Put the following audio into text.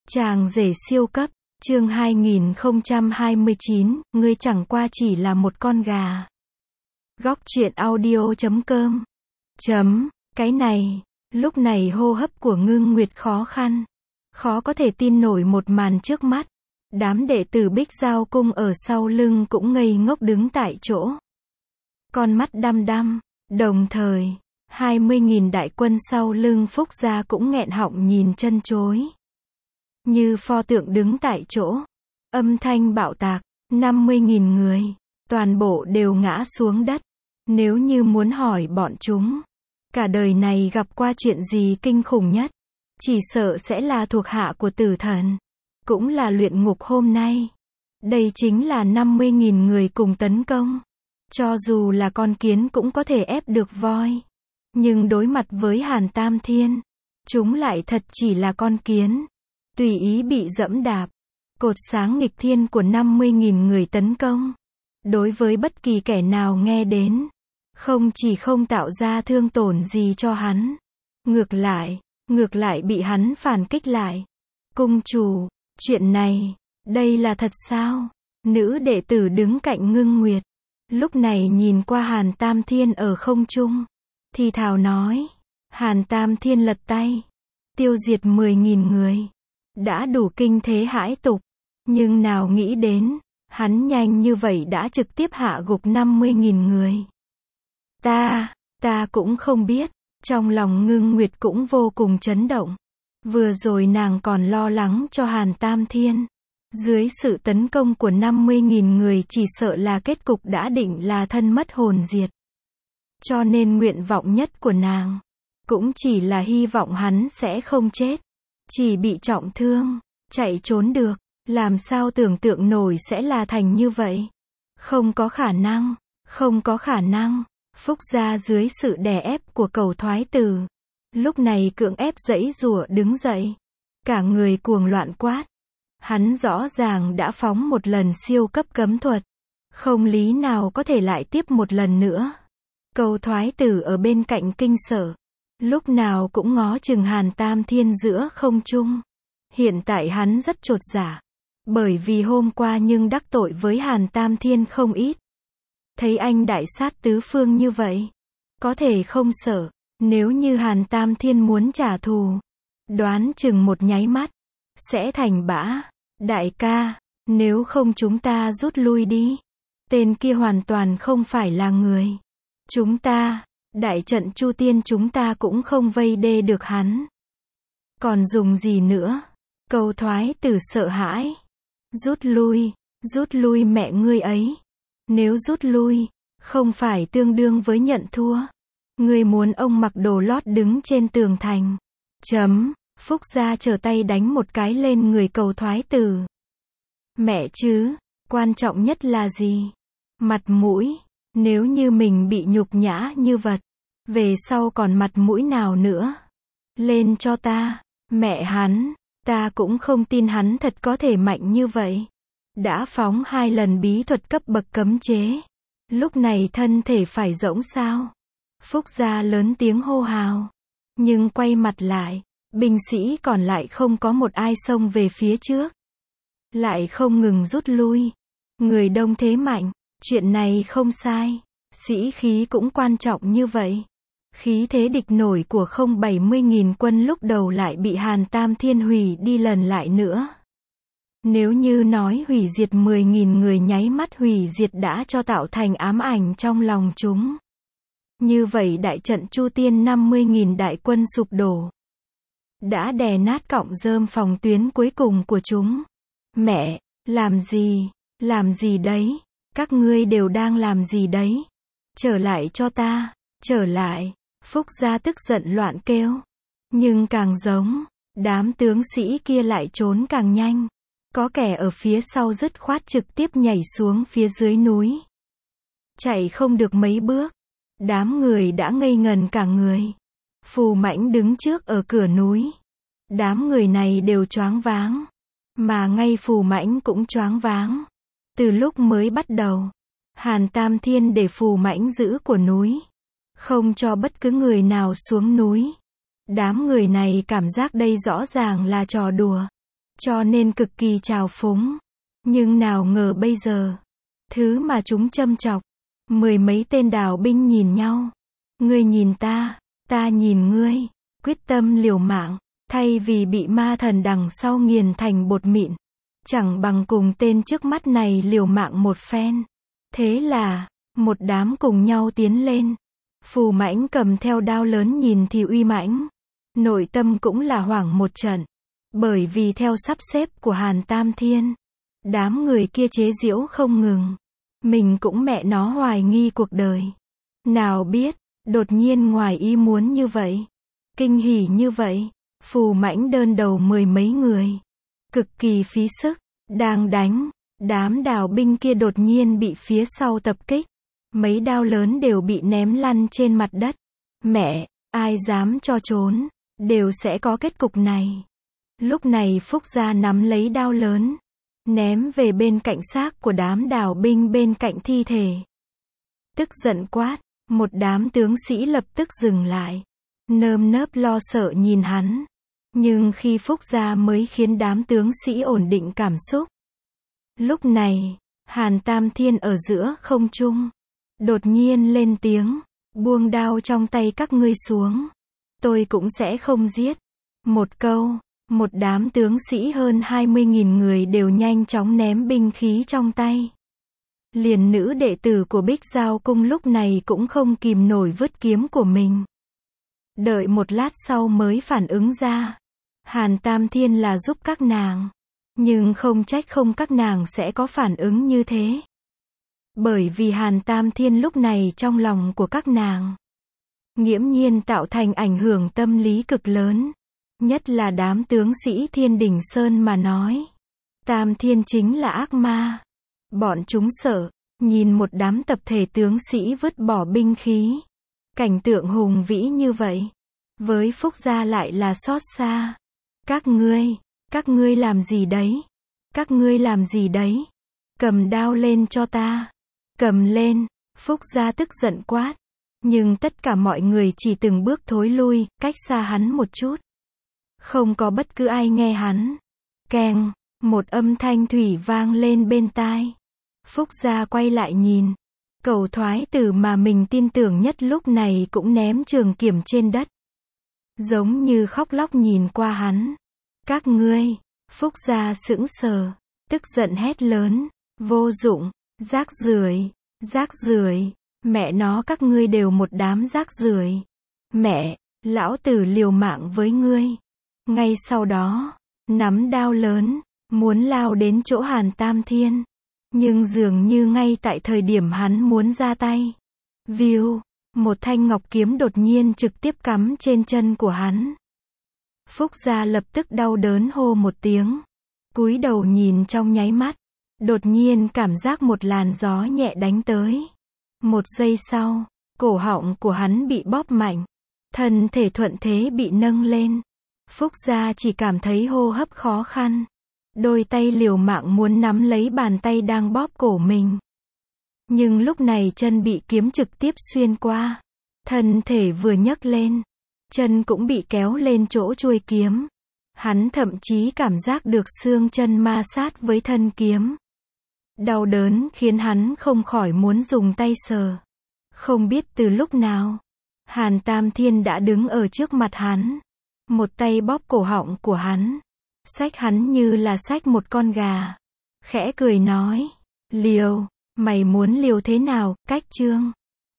Chàng rể siêu cấp, chương 2029, ngươi chẳng qua chỉ là một con gà. Góc truyện audio.com. Cái này, lúc này hô hấp của Ngưng Nguyệt khó khăn. Khó có thể tin nổi một màn trước mắt. Đám đệ tử Bích Giao Cung ở sau lưng cũng ngây ngốc đứng tại chỗ. Con mắt đăm đăm, đồng thời, 20.000 đại quân sau lưng Phúc Gia cũng nghẹn họng nhìn chân chối. Như pho tượng đứng tại chỗ. Âm thanh bạo tạc, 50.000 người, toàn bộ đều ngã xuống đất. Nếu như muốn hỏi bọn chúng, cả đời này gặp qua chuyện gì kinh khủng nhất, chỉ sợ sẽ là thuộc hạ của tử thần. Cũng là luyện ngục hôm nay. Đây chính là 50.000 người cùng tấn công. Cho dù là con kiến cũng có thể ép được voi. Nhưng đối mặt với Hàn Tam Thiên, chúng lại thật chỉ là con kiến. Tùy ý bị dẫm đạp. Cột sáng nghịch thiên của 50.000 người tấn công. Đối với bất kỳ kẻ nào nghe đến, không chỉ không tạo ra thương tổn gì cho hắn. Ngược lại bị hắn phản kích lại. Cung chủ, chuyện này, đây là thật sao? Nữ đệ tử đứng cạnh Ngưng Nguyệt. Lúc này nhìn qua Hàn Tam Thiên ở không trung. Thì thào nói. Hàn Tam Thiên lật tay. Tiêu diệt 10.000 người. Đã đủ kinh thế hãi tục. Nhưng nào nghĩ đến, hắn nhanh như vậy đã trực tiếp hạ gục 50.000 người. Ta cũng không biết. Trong lòng Ngưng Nguyệt cũng vô cùng chấn động. Vừa rồi nàng còn lo lắng cho Hàn Tam Thiên. Dưới sự tấn công của 50.000 người chỉ sợ là kết cục đã định là thân mất hồn diệt. Cho nên nguyện vọng nhất của nàng, cũng chỉ là hy vọng hắn sẽ không chết. Chỉ bị trọng thương, chạy trốn được. Làm sao tưởng tượng nổi sẽ là thành như vậy? Không có khả năng. Phúc Gia dưới sự đè ép của Cầu Thoái Tử. Lúc này cưỡng ép giãy giụa đứng dậy. Cả người cuồng loạn quát. Hắn rõ ràng đã phóng một lần siêu cấp cấm thuật. Không lý nào có thể lại tiếp một lần nữa. Cầu Thoái Tử ở bên cạnh kinh sợ. Lúc nào cũng ngó chừng Hàn Tam Thiên giữa không trung. Hiện tại hắn rất chột dạ. Bởi vì hôm qua nhưng đắc tội với Hàn Tam Thiên không ít. Thấy anh đại sát tứ phương như vậy. Có thể không sợ. Nếu như Hàn Tam Thiên muốn trả thù. Đoán chừng một nháy mắt. Sẽ thành bã. Đại ca, nếu không chúng ta rút lui đi. Tên kia hoàn toàn không phải là người. Chúng ta, đại trận Chu Tiên chúng ta cũng không vây đê được hắn. Còn dùng gì nữa? Cầu Thoái Tử sợ hãi. Rút lui mẹ ngươi ấy. Nếu rút lui, không phải tương đương với nhận thua. Ngươi muốn ông mặc đồ lót đứng trên tường thành. Phúc Gia trở tay đánh một cái lên người Cầu Thoái Tử. Mẹ chứ, quan trọng nhất là gì? Mặt mũi. Nếu như mình bị nhục nhã như vật, về sau còn mặt mũi nào nữa? Lên cho ta. Mẹ hắn, ta cũng không tin hắn thật có thể mạnh như vậy. Đã phóng 2 lần bí thuật cấp bậc cấm chế. Lúc này thân thể phải rỗng sao? Phúc Gia lớn tiếng hô hào. Nhưng quay mặt lại, binh sĩ còn lại không có một ai xông về phía trước. Lại không ngừng rút lui. Người đông thế mạnh, chuyện này không sai. Sĩ khí cũng quan trọng như vậy. Khí thế địch nổi của 70.000 quân lúc đầu lại bị Hàn Tam Thiên hủy đi lần lại nữa. Nếu như nói hủy diệt 10.000 người nháy mắt hủy diệt đã cho tạo thành ám ảnh trong lòng chúng. Như vậy đại trận Chu Tiên 50.000 đại quân sụp đổ. Đã đè nát cọng rơm phòng tuyến cuối cùng của chúng. Mẹ, làm gì đấy? Các ngươi đều đang làm gì đấy? Trở lại cho ta, trở lại. Phúc Gia tức giận loạn kêu. Nhưng càng giống, đám tướng sĩ kia lại trốn càng nhanh. Có kẻ ở phía sau dứt khoát trực tiếp nhảy xuống phía dưới núi. Chạy không được mấy bước. Đám người đã ngây ngần cả người. Phù Mãnh đứng trước ở cửa núi. Đám người này đều choáng váng. Mà ngay Phù Mãnh cũng choáng váng. Từ lúc mới bắt đầu, Hàn Tam Thiên để Phù Mãnh giữ của núi. Không cho bất cứ người nào xuống núi. Đám người này cảm giác đây rõ ràng là trò đùa. cho nên cực kỳ trào phúng. Nhưng nào ngờ bây giờ, thứ mà chúng châm chọc, mười mấy tên đào binh nhìn nhau. Ngươi nhìn ta nhìn ngươi, quyết tâm liều mạng, thay vì bị ma thần đằng sau nghiền thành bột mịn. Chẳng bằng cùng tên trước mắt này liều mạng một phen. Thế là, một đám cùng nhau tiến lên. Phù Mãnh cầm theo đao lớn nhìn thì uy mãnh. Nội tâm cũng là hoảng một trận. Bởi vì theo sắp xếp của Hàn Tam Thiên, đám người kia chế giễu không ngừng. Mình cũng mẹ nó hoài nghi cuộc đời. Nào biết, đột nhiên ngoài ý muốn như vậy. Kinh hỉ như vậy. Phù Mãnh đơn đầu mười mấy người. Cực kỳ phí sức. Đang đánh. Đám đào binh kia đột nhiên bị phía sau tập kích. Mấy đao lớn đều bị ném lăn trên mặt đất. Mẹ, ai dám cho trốn, đều sẽ có kết cục này. Lúc này Phúc Gia nắm lấy đao lớn, ném về bên cạnh xác của đám đào binh bên cạnh thi thể. Tức giận quát, một đám tướng sĩ lập tức dừng lại. Nơm nớp lo sợ nhìn hắn. Nhưng khi Phúc Gia mới khiến đám tướng sĩ ổn định cảm xúc. Lúc này, Hàn Tam Thiên ở giữa không trung. Đột nhiên lên tiếng, buông đao trong tay các ngươi xuống. Tôi cũng sẽ không giết. Một câu, một đám tướng sĩ hơn 20.000 người đều nhanh chóng ném binh khí trong tay. Liền nữ đệ tử của Bích Giao Cung lúc này cũng không kìm nổi vứt kiếm của mình. Đợi một lát sau mới phản ứng ra. Hàn Tam Thiên là giúp các nàng. Nhưng không trách không các nàng sẽ có phản ứng như thế. Bởi vì Hàn Tam Thiên lúc này trong lòng của các nàng nghiễm nhiên tạo thành ảnh hưởng tâm lý cực lớn. Nhất là đám tướng sĩ Thiên Đình Sơn mà nói. Tam Thiên chính là ác ma. Bọn chúng sợ, nhìn một đám tập thể tướng sĩ vứt bỏ binh khí. Cảnh tượng hùng vĩ như vậy. Với Phúc Gia lại là xót xa. Các ngươi làm gì đấy? Các ngươi làm gì đấy? Cầm đao lên cho ta. Cầm lên, Phúc Gia tức giận quát. Nhưng tất cả mọi người chỉ từng bước thối lui, cách xa hắn một chút. Không có bất cứ ai nghe hắn. Keng, một âm thanh thủy vang lên bên tai. Phúc Gia quay lại nhìn. Cầu thoái tử mà mình tin tưởng nhất lúc này cũng ném trường kiếm trên đất. Giống như khóc lóc nhìn qua hắn. Các ngươi, Phúc Gia sững sờ, tức giận hét lớn. Vô dụng, rác rưởi, mẹ nó các ngươi đều một đám rác rưởi. Mẹ, lão tử liều mạng với ngươi. Ngay sau đó, nắm đao lớn, muốn lao đến chỗ Hàn Tam Thiên. Nhưng dường như ngay tại thời điểm hắn muốn ra tay. View, một thanh ngọc kiếm đột nhiên trực tiếp cắm trên chân của hắn. Phúc Gia lập tức đau đớn hô một tiếng. Cúi đầu nhìn trong nháy mắt. Đột nhiên cảm giác một làn gió nhẹ đánh tới. Một giây sau, cổ họng của hắn bị bóp mạnh. Thân thể thuận thế bị nâng lên. Phúc Gia chỉ cảm thấy hô hấp khó khăn. Đôi tay liều mạng muốn nắm lấy bàn tay đang bóp cổ mình. Nhưng lúc này chân bị kiếm trực tiếp xuyên qua. Thân thể vừa nhấc lên, chân cũng bị kéo lên chỗ chuôi kiếm. Hắn thậm chí cảm giác được xương chân ma sát với thân kiếm. Đau đớn khiến hắn không khỏi muốn dùng tay sờ. Không biết từ lúc nào, Hàn Tam Thiên đã đứng ở trước mặt hắn. Một tay bóp cổ họng của hắn. Xách hắn như là xách một con gà. Khẽ cười nói, liều, mày muốn liều thế nào, Cách Trương?